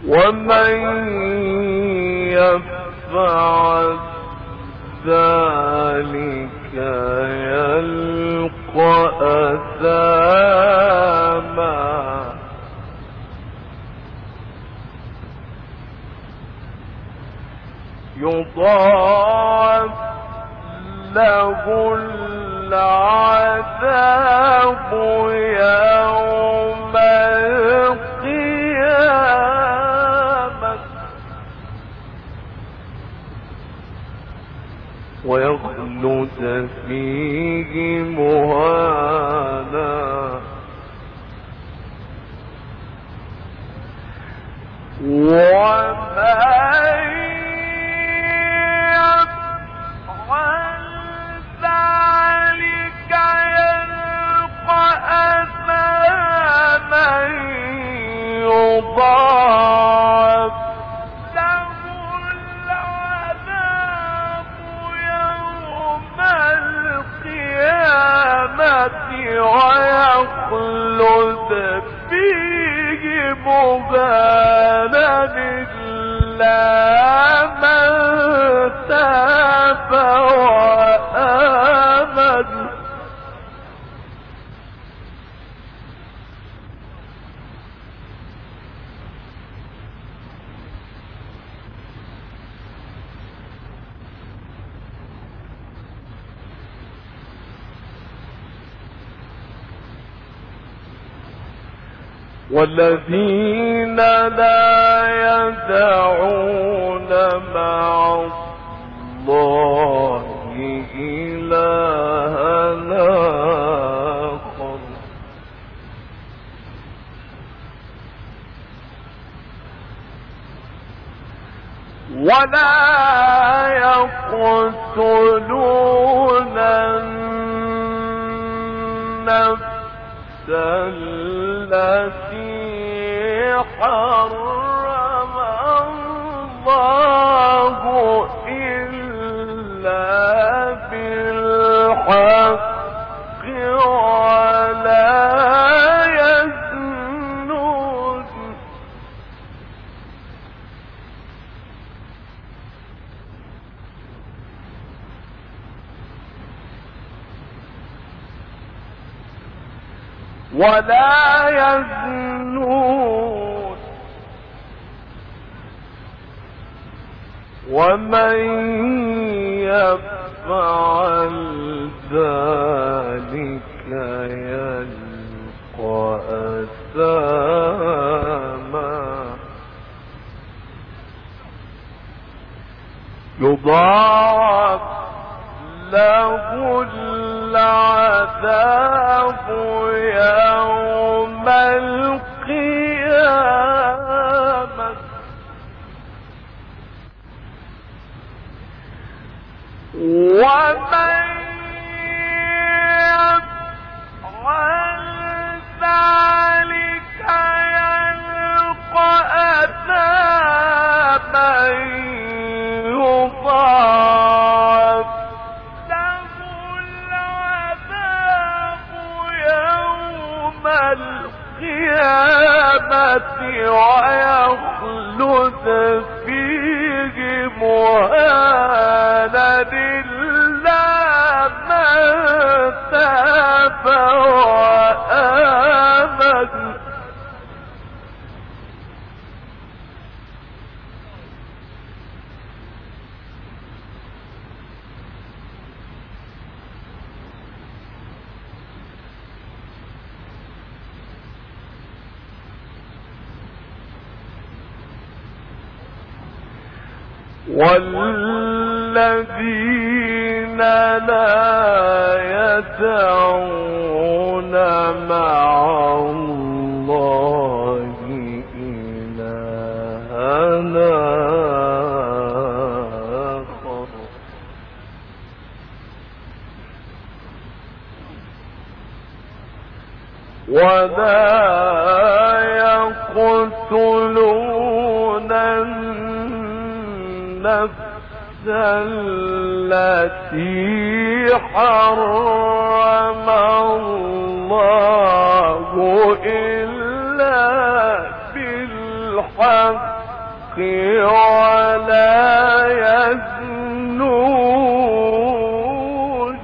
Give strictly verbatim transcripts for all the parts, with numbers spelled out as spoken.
ومن يفعل ذلك يلقى أثاما يضاعف له العذاب يوم القيامة ويخلد فيه مهانا ومن يضاعف له العذاب يوم القيامة ويخلد فيه مهانا إلا من تاب وآمن والذين لا يدعون مع الله إلها آخر ولا يقتلون النفس التي حرم الله إلا بالحق ولا يزنون ولا يزنون ومن يفعل ذلك يلقى أثاما يضاعف له العذاب يوم القيامة ومن يفعل ذلك يلقى أثاما يضاعف له العذاب يوم القيامة ويخلد فيه مهانا إلا من تاب وآمن والذين لا يدعون مع الله إلها آخر ولا يقتلون النفس التي حرم الله إلا بالحق ولا يزنون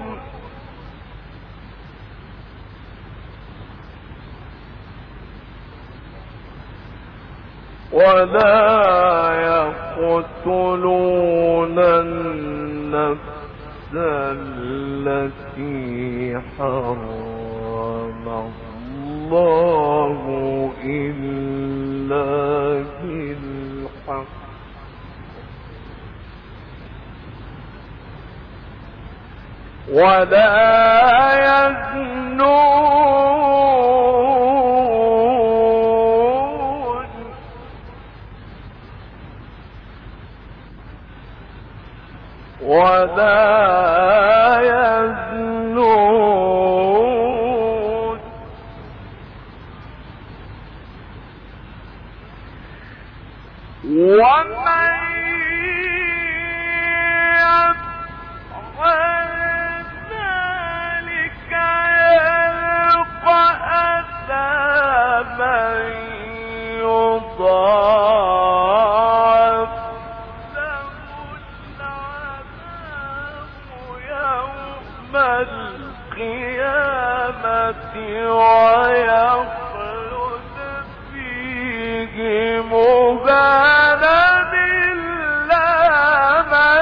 ولا يقتلون النفس التي حرم الله إلا بالحق ولا يزنون ولا يزنون ومن يفعل ذلك يلقى أثاما يضاعف له العذاب يوم القيامة ويخلد فيه مهانا إلا من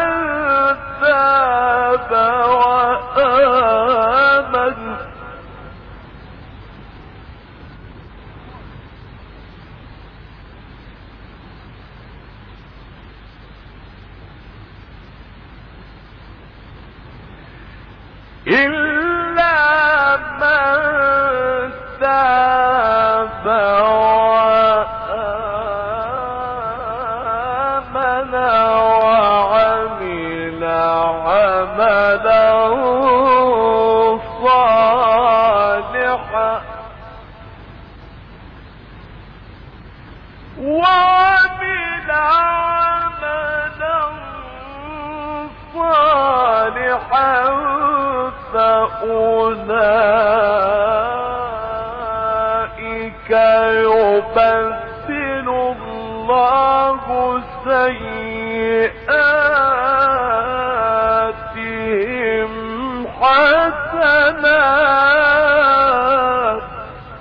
تاب وآمن إلا من تاب وآمن وعمل عملا صالحا وعمل عملا صالحا فأولئك يبدل الله سيئاتهم حسنات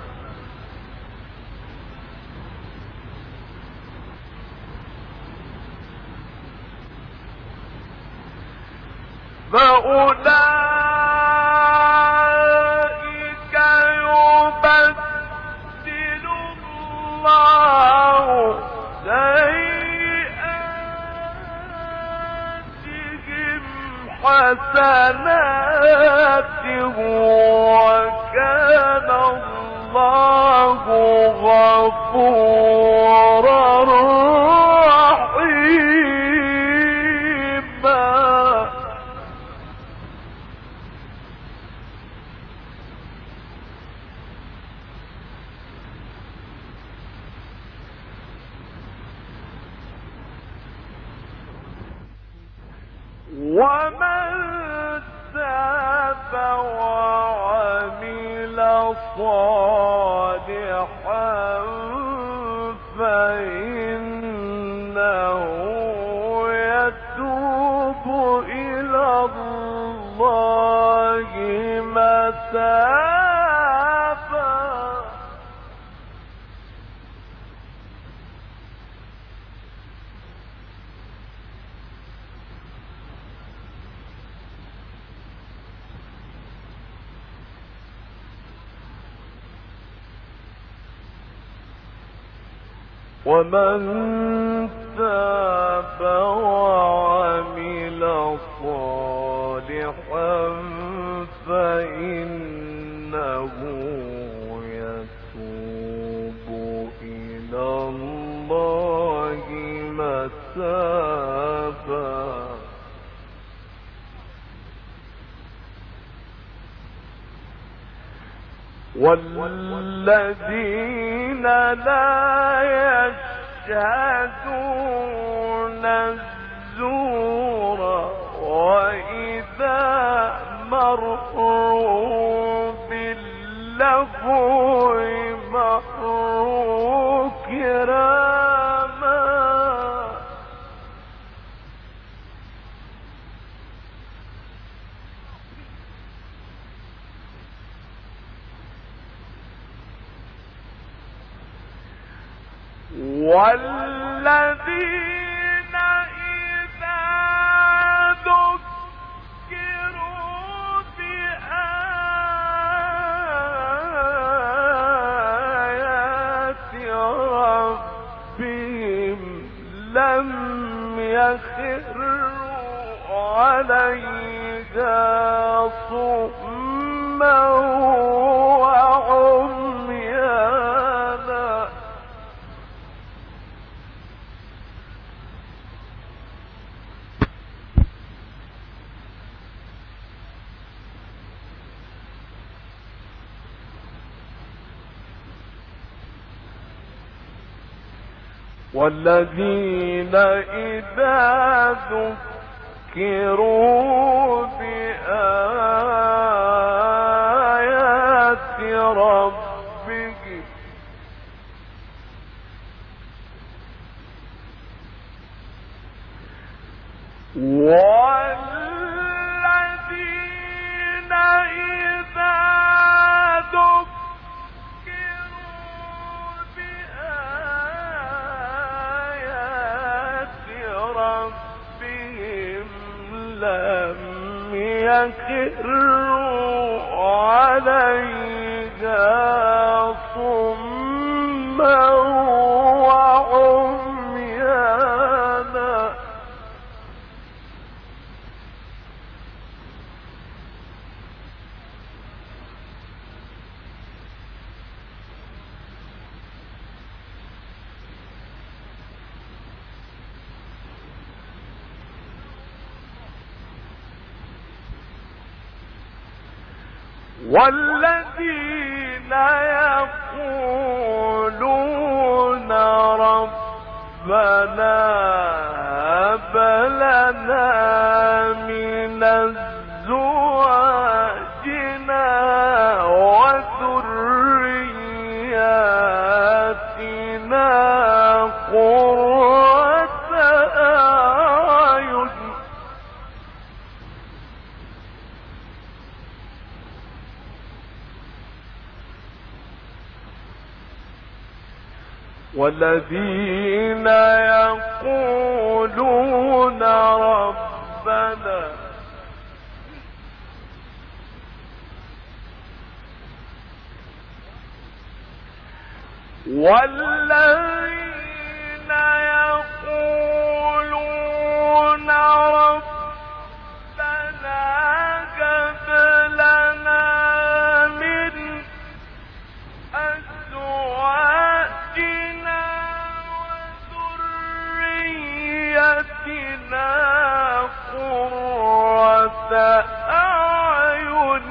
فأولئك يبدل الله سيئاتهم حسنات وكان الله غفورا رحيما ومن تاب وعمل صالحا فإنه يتوب إلى الله متابا ومن تاب وعمل صالحا فإنه يتوب إلى الله متابا والذين لا يشهدون الزور وإذا مروا باللغو مروا كراما والذين إذا ذكروا بآيات ربهم لم يخروا عليها صما وعميانا. والذين إذا ذكروا بآيات ربهم والذين إذا ذكروا لم يخروا عليها صما وعميانا. والذين يقولون ربنا هب لنا من أزواجنا وذرياتنا قرة أعين والذين يقولون ربنا والذين يقولون ربنا هب لنا من أزواجنا وذريتنا قرة أعين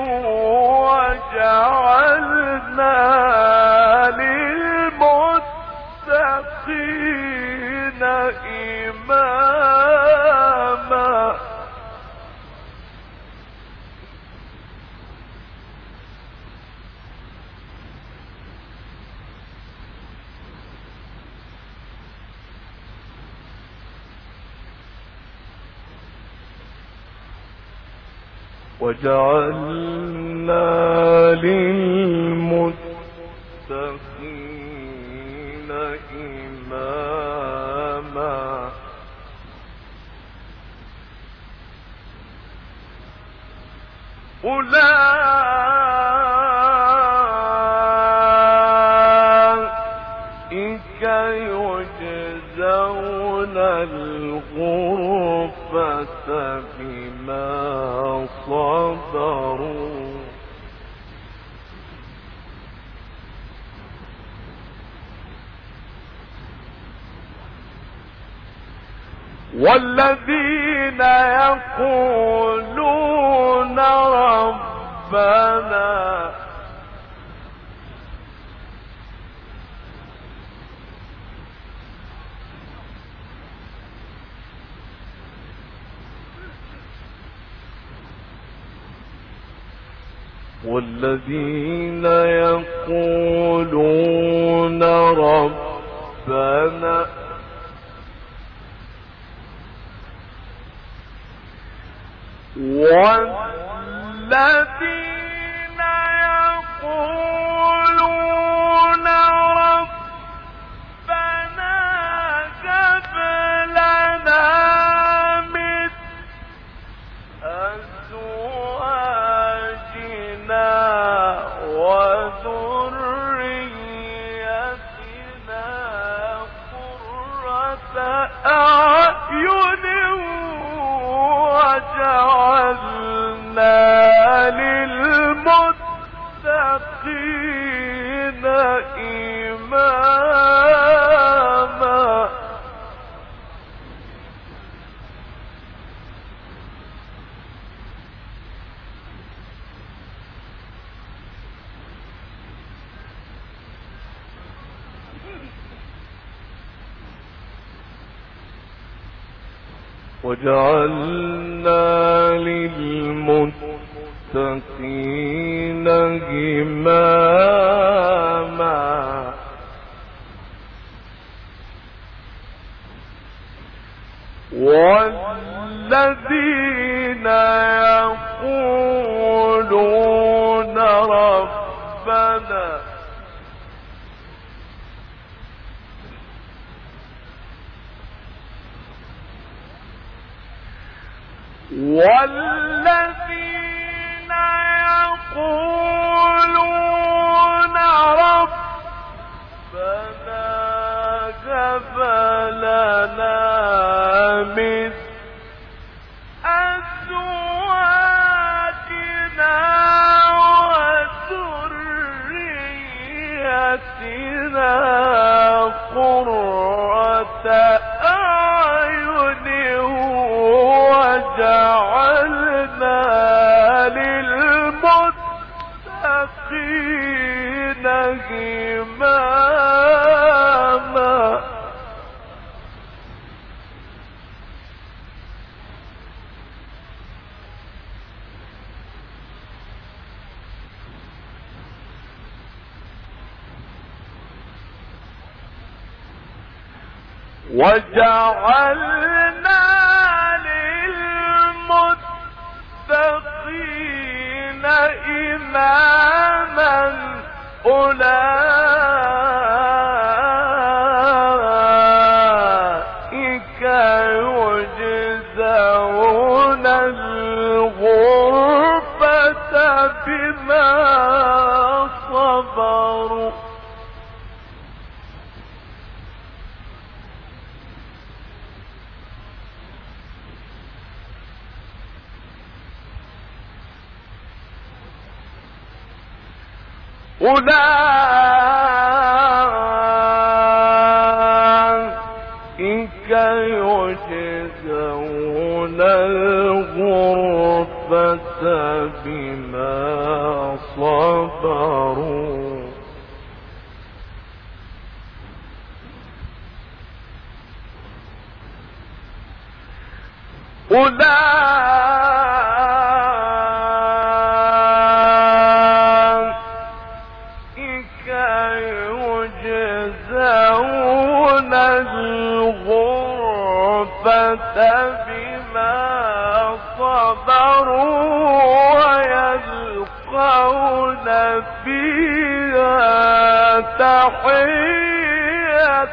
وجعلنا للمتقين إماما. وجعلنا للمتقين إماما. أولئك يجزون الغرفة بما صبروا والذين يقولون ربنا والذين يقولون ربنا والذين يقولون ربنا وجعلنا للمتقين إماما والذين يقولون ربنا والذين يقولون ربنا هب لنا من أزواجنا وذريتنا قرة أعين وجعلنا للمتقين إماما وجعلنا للمتقين إماما أولئك يجزون الغرفة بما صبروا أولئك يجزون الغرفة بما صبروا أولئك يجزون الغرفة بما صبروا ويلقون فيها تحية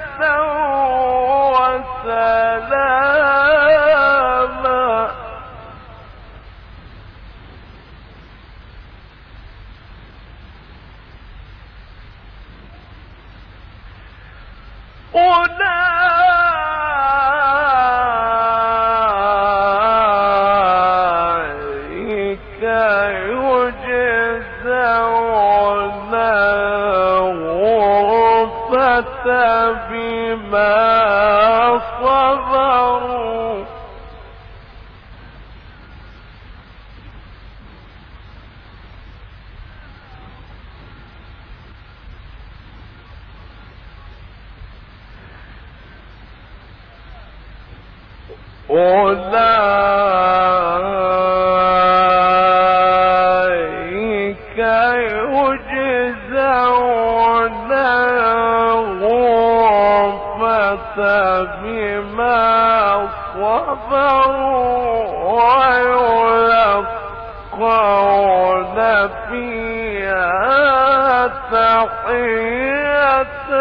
وسلاما أولئك يجزون الغرفة بما صبروا أولئك يجزون الغرفة بما صبروا ويلقون فيها تحية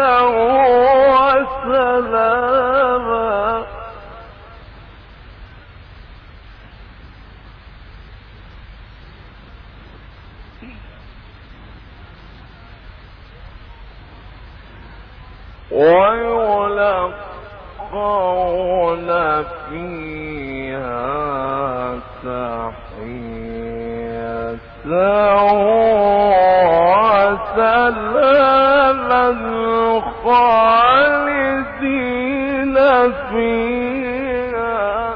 وسلاما ويلقون فيها تحية وسلاما خالدين فيها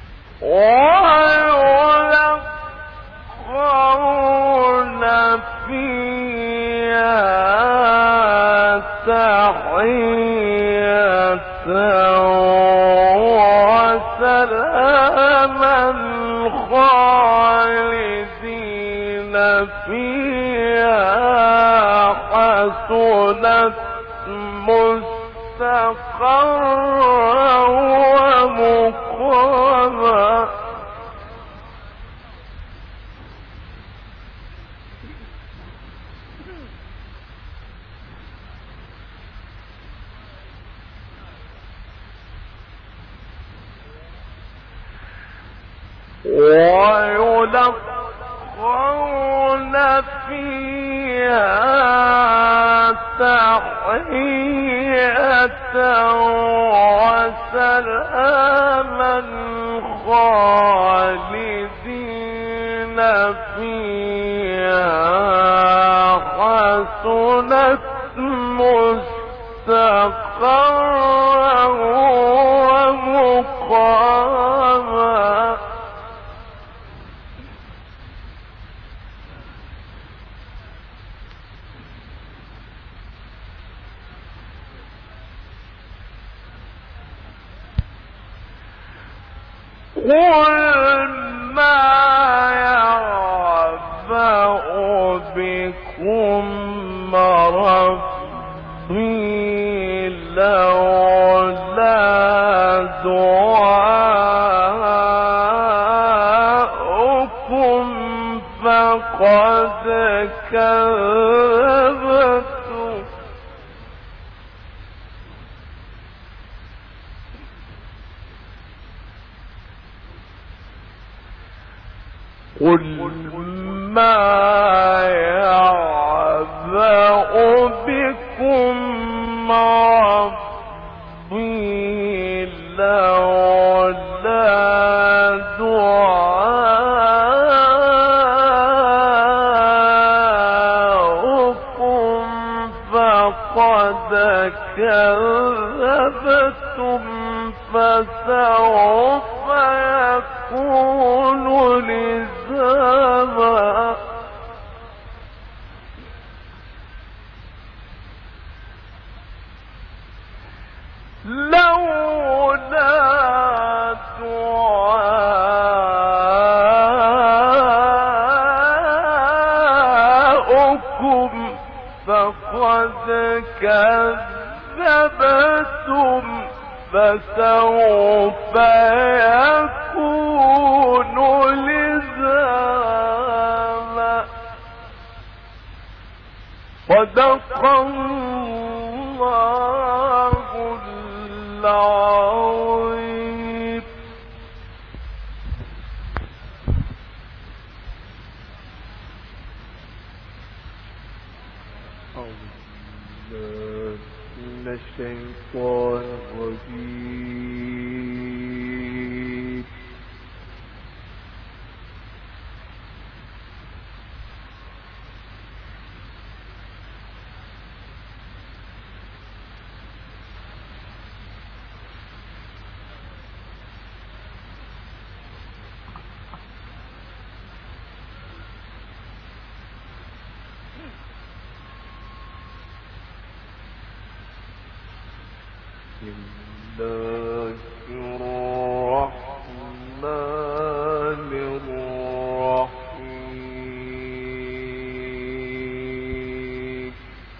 ويلقون فيها فيها حسنت مستقرا ومقاما ويلقون فيها تحية وسلاما خالدين فيها حسنت مستقرا ومقاما قل ما يعبأ بكم ربي لولا دعاؤكم فقد كذبتم قل ما يعبأ بكم ربي لولا دعاؤكم فقد كذبتم فسوف يكون لزاما لولا دعاؤكم فقد كذبتم فسوف يكون لزاما صدق الله العظيم. أعوذ بالله من الشيطان الرجيم. بسم الله الرحمن الرحيم.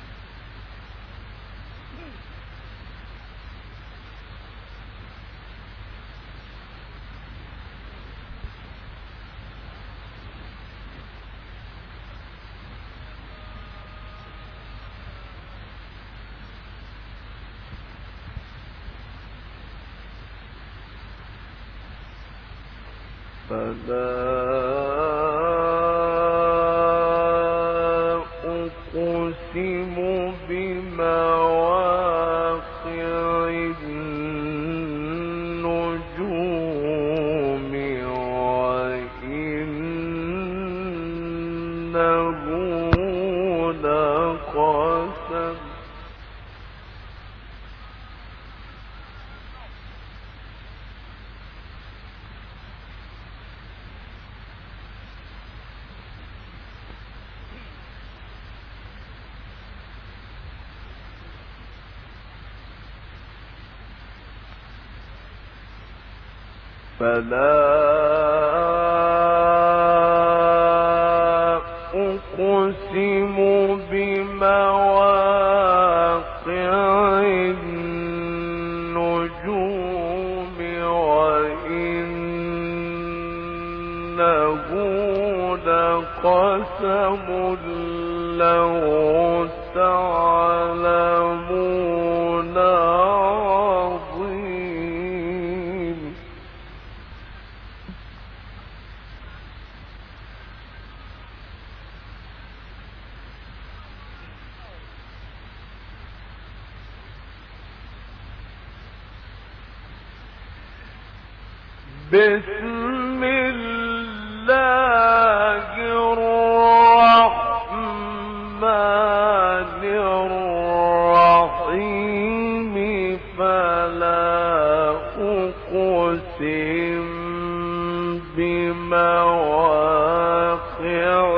فلا أقسم بمواقع النجوم وإنه لقسم فلا أقسم لقسم لو تعلمون عظيم بسم الله الرحمن الرحيم فلا أقسم بمواقع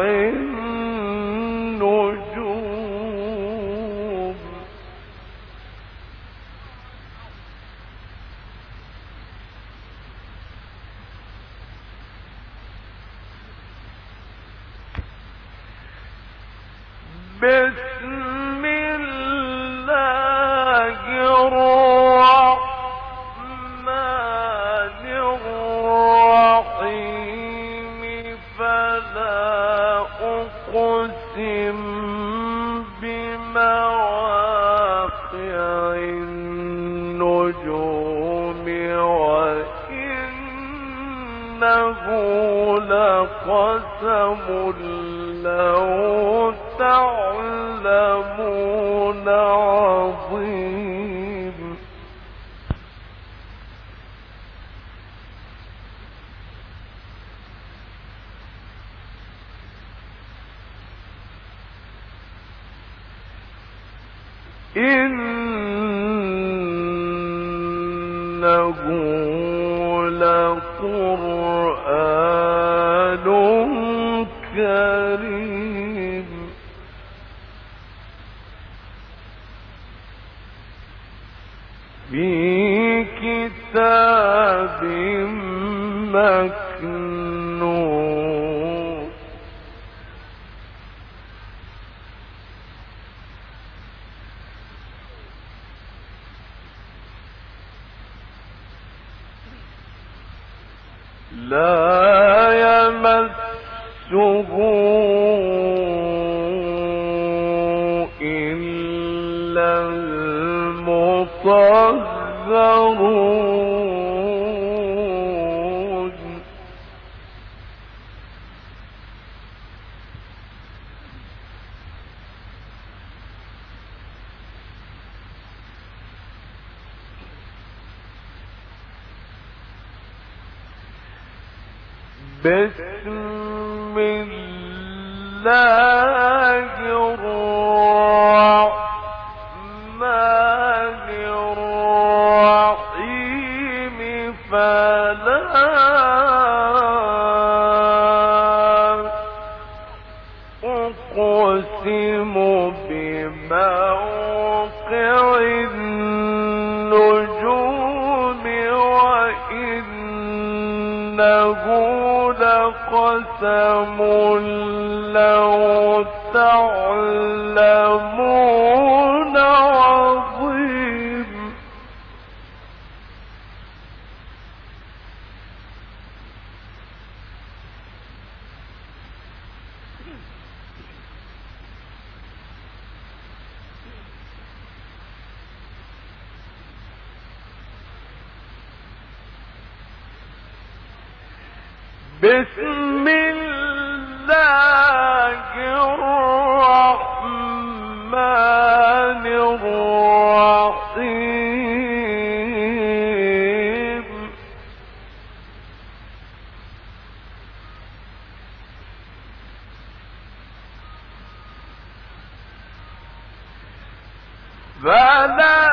النجوم بسم الله الرحمن الرحيم فلا أقسم بمواقع النجوم وإنه لقسم لو تعلمون عظيم إنه لقرآن كريم في كتاب مكنون لا يمسه إلا المطهرون بسم الله الرحمن الرحيم فلا أقسم بموقع النجوم وإنه لقسم لو تعلمون عظيم بسم الله الرحمن الرحيم فلا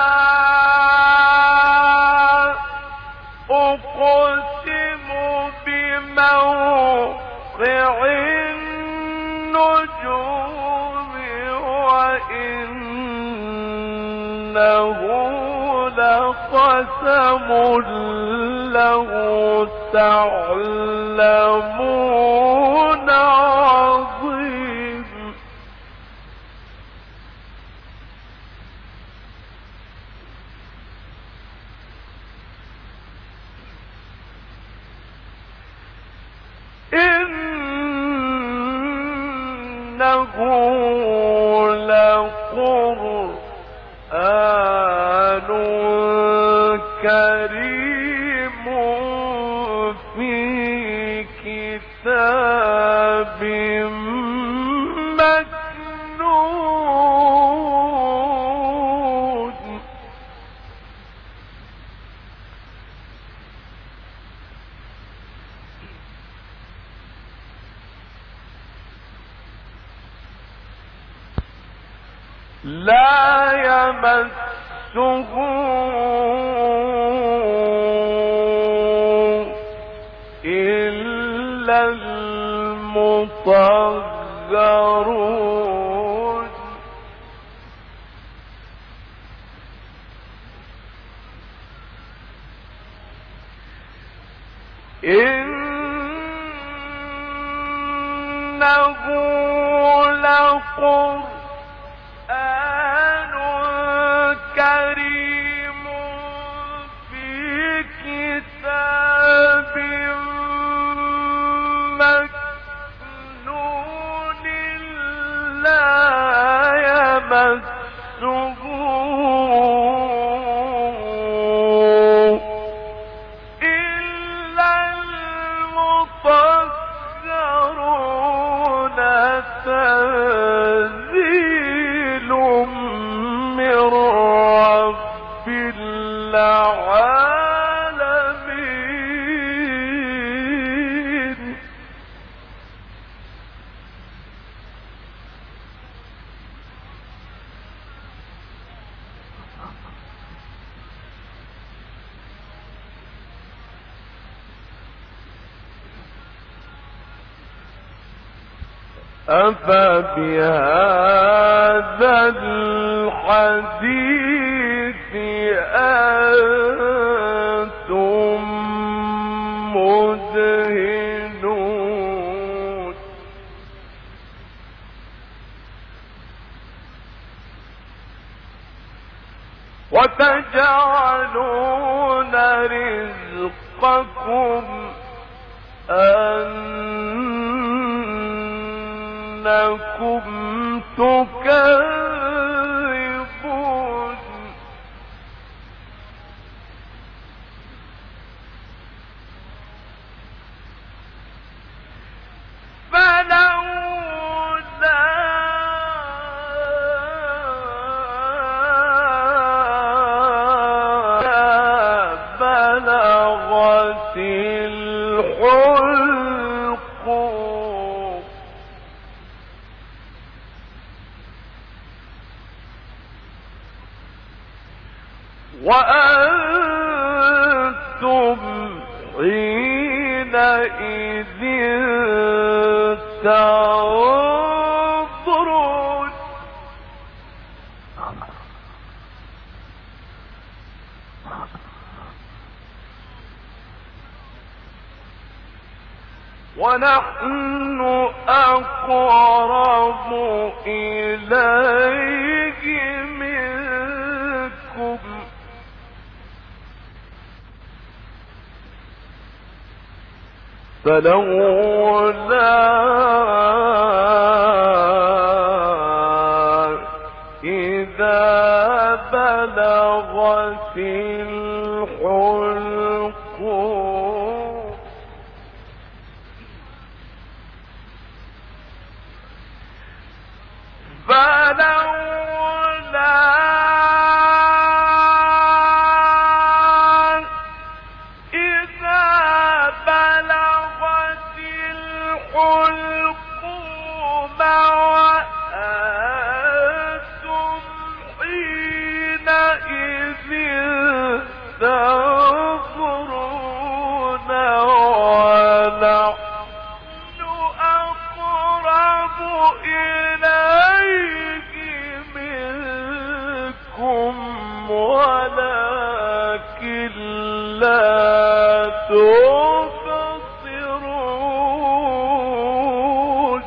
أقسم بموقع النجوم وإنه لقسم لو تعلمون عظيم كريم في كتاب مكنون لا يمسه إلا المطهرون إنه لقرآن كريم في كتاب مكنون لا يمسه إلا المطهرون تنزيل من رب العالمين أفبهذا الحديث أنتم مدهنون وتجعلون رزقكم أنكم تكذبون فلولا بلغت الحلقوم وأنتم حينئذ تنظرون ونحن أقرب إليه منكم فلولا إذا بلغت الحلقوم فلولا إذا بلغت الحلقوم وأنتم حينئذ تنظرون ونحن أقرب إليه منكم ولكن لا تبصرون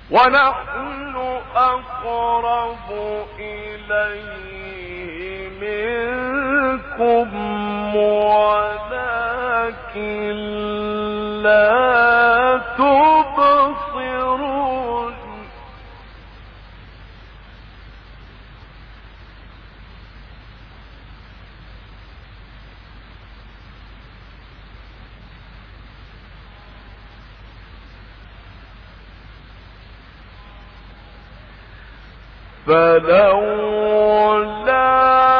ونحن أقرب إليه منكم ولكن لا تبصرون فلولا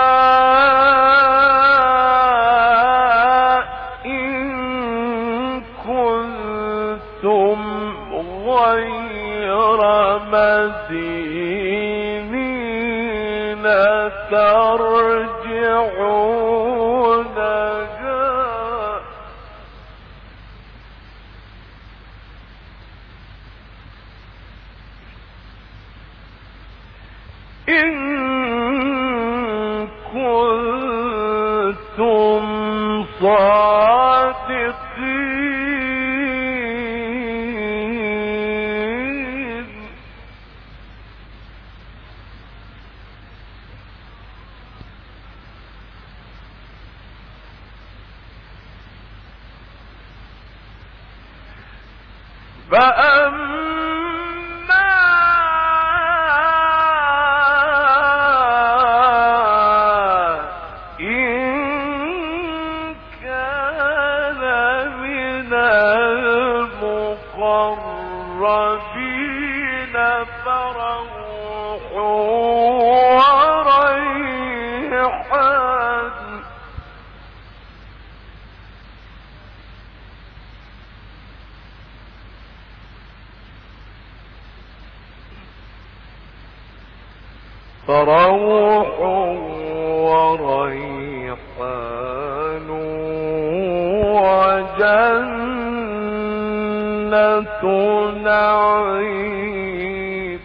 إن كنتم غير مدينين ترجعونها إن كنتم صادقين فأما إن كان من المقربين فروح وريحان فروح وريحان وجنة نعيم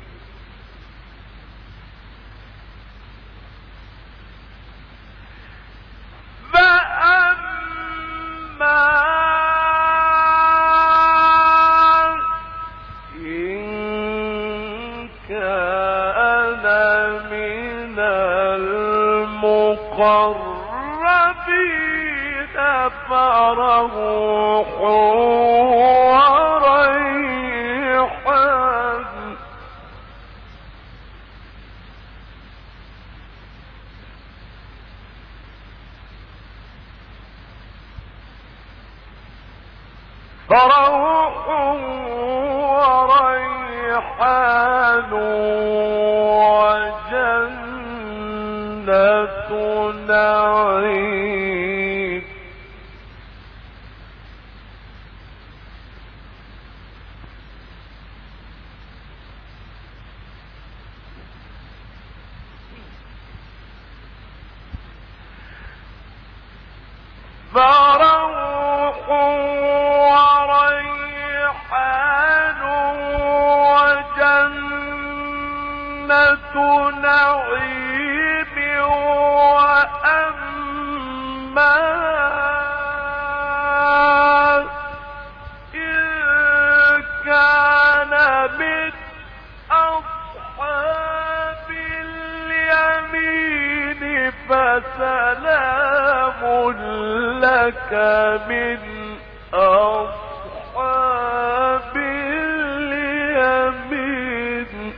فأما إن كان من المقربين فروح وريحان فروح وريحان وجنة نعيم فروح وريحان وجنة نعيم وأما إن كان من أصحاب اليمين فسلام لك من أصحاب اليمين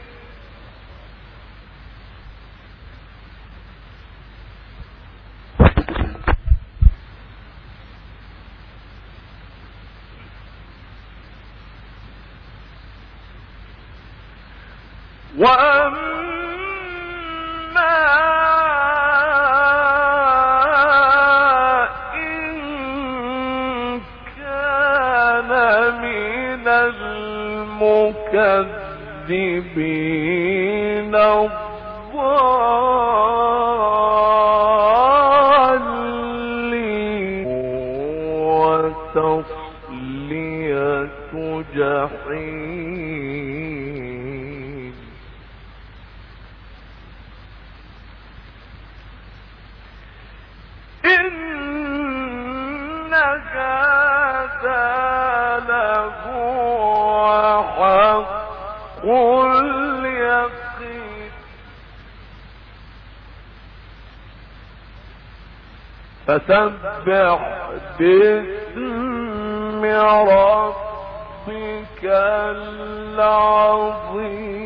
وأما إن كان من المكذبين الضالين وتصلية جحيم إن هذا لهو حق اليقين فسبح باسم ربك العظيم